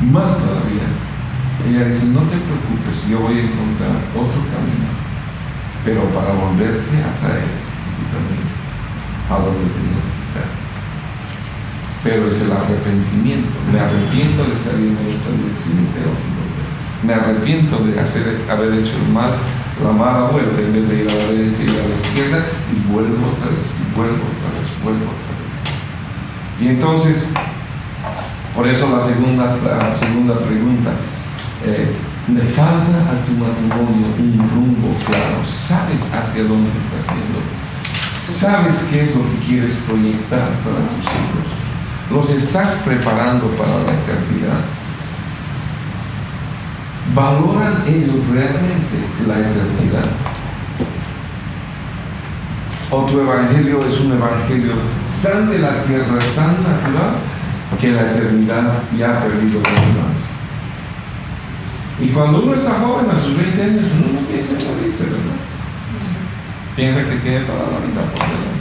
más todavía, ella dice: no te preocupes, yo voy a encontrar otro camino, pero para volverte a traer en tu camino a donde tenías que estar. Pero es el arrepentimiento. Me arrepiento de salir en esta dirección y tengo que volver. Me arrepiento de haber hecho el mal, la mala vuelta, en vez de ir a la derecha y a la izquierda, y vuelvo otra vez, y vuelvo otra vez, vuelvo otra vez. Y entonces, por eso la segunda pregunta, ¿le falta a tu matrimonio un rumbo claro? ¿Sabes hacia dónde estás yendo? ¿Sabes qué es lo que quieres proyectar para tus hijos? ¿Los estás preparando para la eternidad? ¿Valoran ellos realmente la eternidad? ¿O tu evangelio es un evangelio tan de la tierra, tan natural, que la eternidad ya ha perdido relevancia? Y cuando uno está joven, a sus 20 años, uno no piensa en morirse, ¿verdad? Piensa que tiene toda la vida por delante.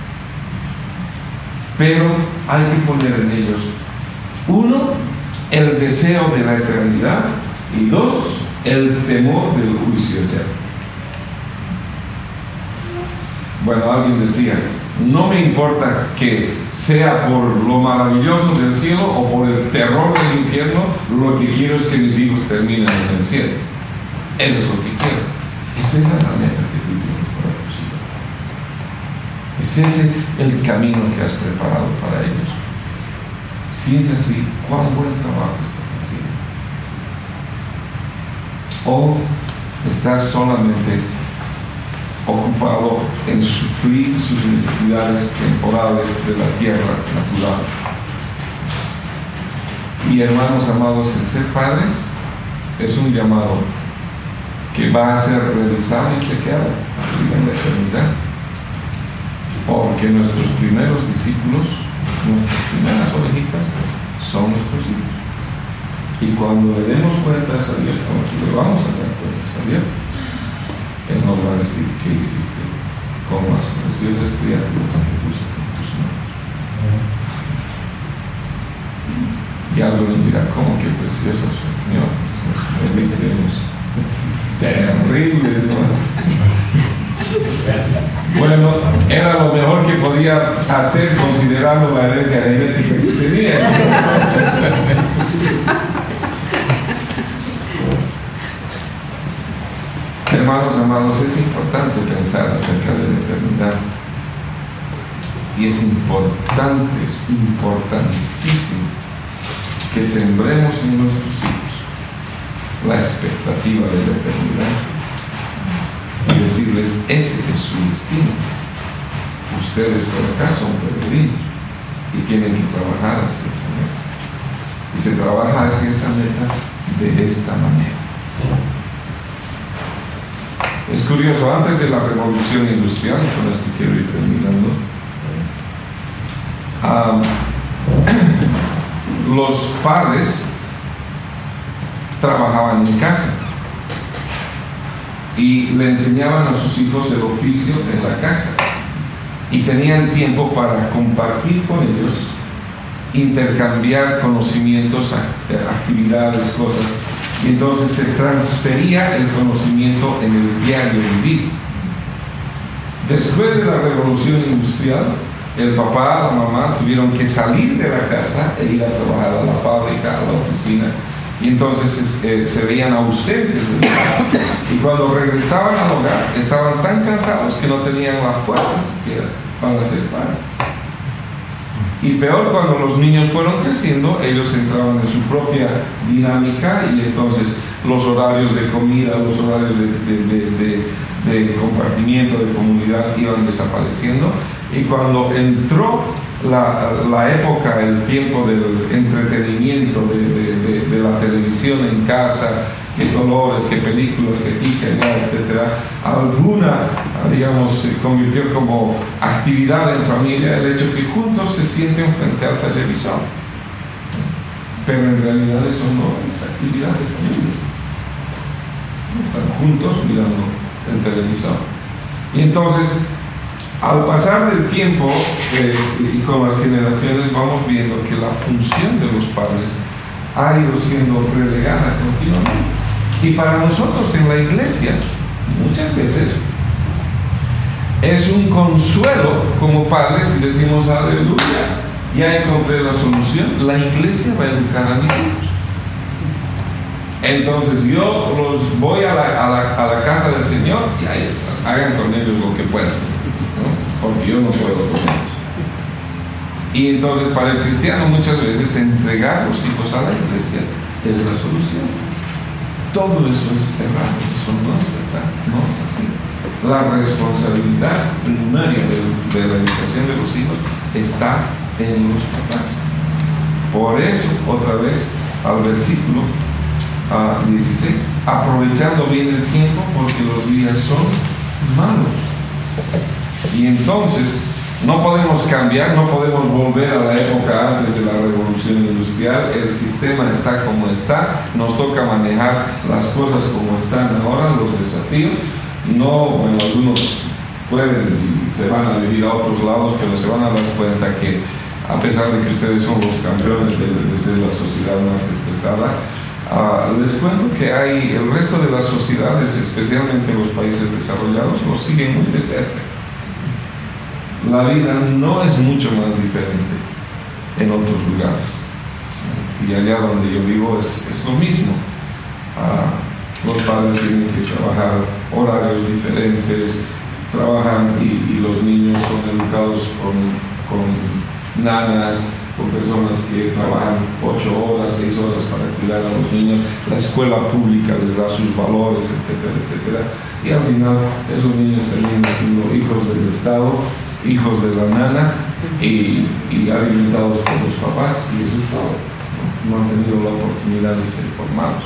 Pero hay que poner en ellos, 1, el deseo de la eternidad, y 2, el temor del juicio eterno. Bueno, alguien decía: no me importa que sea por lo maravilloso del cielo o por el terror del infierno, lo que quiero es que mis hijos terminen en el cielo. Eso es lo que quiero. Es esa la meta que tú tienes para tus hijos. Es ese el camino que has preparado para ellos. Si es así, ¿cuán buen trabajo estás haciendo? ¿O estás solamente ocupado en suplir sus necesidades temporales de la tierra natural? Y hermanos amados, el ser padres es un llamado que va a ser revisado y chequeado en la eternidad, porque nuestros primeros discípulos, nuestras primeras ovejitas, son nuestros hijos. Y cuando le demos cuentas a Dios, como le vamos a dar cuentas a Dios, Él nos va a decir: ¿qué hiciste con las preciosas criaturas que puso en tus manos? Y alguien dirá: ¿cómo que preciosas, Señor? Me diste unos terribles, ¿no? Bueno, era lo mejor que podía hacer considerando la herencia genética que tenía. Hermanos amados, es importante pensar acerca de la eternidad. Y es importantísimo que sembremos en nuestros hijos la expectativa de la eternidad y decirles: ese es su destino. Ustedes por acá son peregrinos y tienen que trabajar hacia esa meta. Y se trabaja hacia esa meta de esta manera. Es curioso, antes de la revolución industrial, con esto quiero ir terminando, los padres trabajaban en casa y le enseñaban a sus hijos el oficio en la casa, y tenían tiempo para compartir con ellos, intercambiar conocimientos, actividades, cosas. Y entonces se transfería el conocimiento en el diario vivir. Después de la revolución industrial, el papá, la mamá tuvieron que salir de la casa e ir a trabajar a la fábrica, a la oficina, y entonces se veían ausentes del hogar. Y cuando regresaban al hogar estaban tan cansados que no tenían la fuerza siquiera para ser padres. Y peor, cuando los niños fueron creciendo, ellos entraban en su propia dinámica, y entonces los horarios de comida, los horarios de compartimiento, de comunidad iban desapareciendo. Y cuando entró la época, el tiempo del entretenimiento, de la televisión en casa, qué colores, qué películas, qué aquí, qué allá, etcétera, alguna, digamos, se convirtió como actividad en familia, el hecho que juntos se sienten frente al televisor. Pero en realidad eso no es actividad de familia. Están juntos mirando el televisor. Y entonces, al pasar del tiempo y con las generaciones, vamos viendo que la función de los padres ha ido siendo relegada continuamente. Y para nosotros en la iglesia, muchas veces, es un consuelo como padres y decimos, aleluya, ya encontré la solución, la iglesia va a educar a mis hijos. Entonces yo los voy a la casa del Señor y ahí están, hagan con ellos lo que puedan, ¿no? Porque yo no puedo con ellos. Y entonces para el cristiano muchas veces entregar los hijos a la iglesia es la solución. Todo eso es errado, eso no es verdad, no es así. La responsabilidad primaria de la educación de los hijos está en los papás. Por eso, otra vez, al versículo 16, aprovechando bien el tiempo porque los días son malos. Y entonces no podemos cambiar, no podemos volver a la época antes de la revolución industrial. El sistema está como está, nos toca manejar las cosas como están ahora, los desafíos. No, bueno, algunos pueden y se van a vivir a otros lados, pero se van a dar cuenta que a pesar de que ustedes son los campeones de ser la sociedad más estresada, les cuento que hay el resto de las sociedades, especialmente los países desarrollados, lo siguen muy de cerca. La vida no es mucho más diferente en otros lugares. Y allá donde yo vivo es lo mismo. Los padres tienen que trabajar horarios diferentes, trabajan y los niños son educados con nanas, con personas que trabajan 8 horas, 6 horas para cuidar a los niños. La escuela pública les da sus valores, etcétera, etcétera. Y al final esos niños terminan siendo hijos del Estado, hijos de la nana y alimentados por los papás, y eso es todo. No han tenido la oportunidad de ser formados.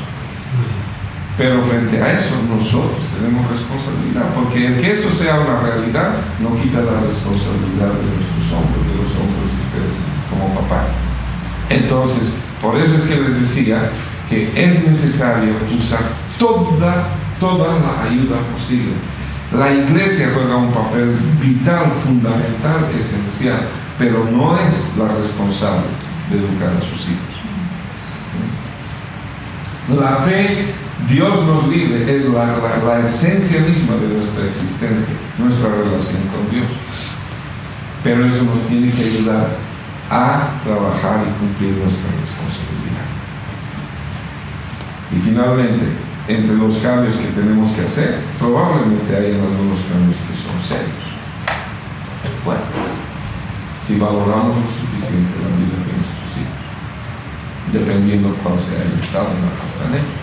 Pero frente a eso nosotros tenemos responsabilidad, porque el que eso sea una realidad no quita la responsabilidad de nuestros hombros, de los hombros de ustedes como papás. Entonces, por eso es que les decía que es necesario usar toda la ayuda posible. La iglesia juega un papel vital, fundamental, esencial, pero no es la responsable de educar a sus hijos. La fe, Dios nos libre, es la esencia misma de nuestra existencia, nuestra relación con Dios. Pero eso nos tiene que ayudar a trabajar y cumplir nuestra responsabilidad. Y finalmente, entre los cambios que tenemos que hacer, probablemente hay algunos cambios que son serios, fuertes, si valoramos lo suficiente la vida de nuestros hijos, dependiendo cuál sea el estado en el que están ellos.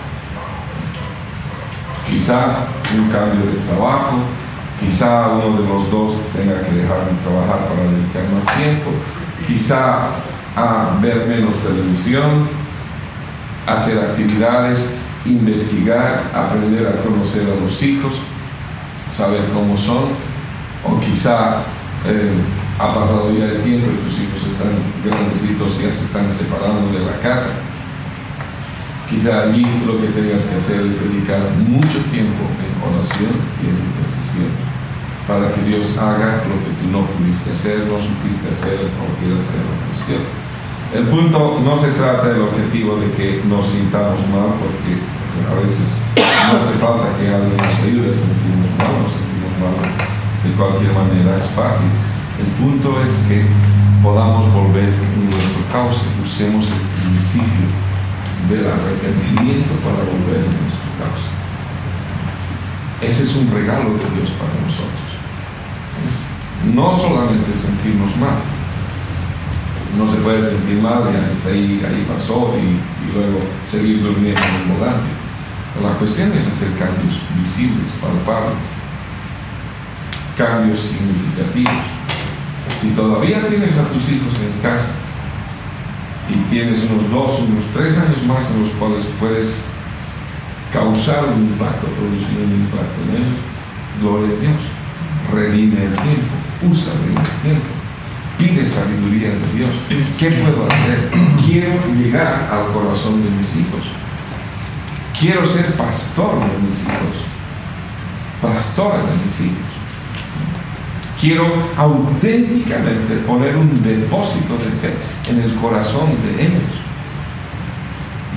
Quizá un cambio de trabajo, quizá uno de los dos tenga que dejar de trabajar para dedicar más tiempo, quizá a ver menos televisión, hacer actividades, investigar, aprender a conocer a los hijos, saber cómo son, o quizá ha pasado ya el tiempo y tus hijos están grandecitos y ya se están separando de la casa. Quizá allí lo que tengas que hacer es dedicar mucho tiempo en oración y en intercesión para que Dios haga lo que tú no pudiste hacer, no supiste hacer o quieras hacer la cuestión. El punto no se trata del objetivo de que nos sintamos mal, porque a veces no hace falta que alguien nos ayude a sentirnos mal, de cualquier manera es fácil. El punto es que podamos volver en nuestro cauce, usemos el principio del arrepentimiento para volver en nuestro cauce. Ese es un regalo de Dios para nosotros. No solamente sentirnos mal. No se puede sentir mal, ya está ahí pasó y luego seguir durmiendo en el volante. La cuestión es hacer cambios visibles, palpables, cambios significativos. Si todavía tienes a tus hijos en casa y tienes unos 3 años más en los cuales puedes causar un impacto, producir un impacto en ellos, gloria a Dios. Redime el tiempo, usa bien el tiempo, pide sabiduría de Dios. ¿Qué puedo hacer? Quiero llegar al corazón de mis hijos. Quiero ser pastor de mis hijos, pastora de mis hijos. Quiero auténticamente poner un depósito de fe en el corazón de ellos.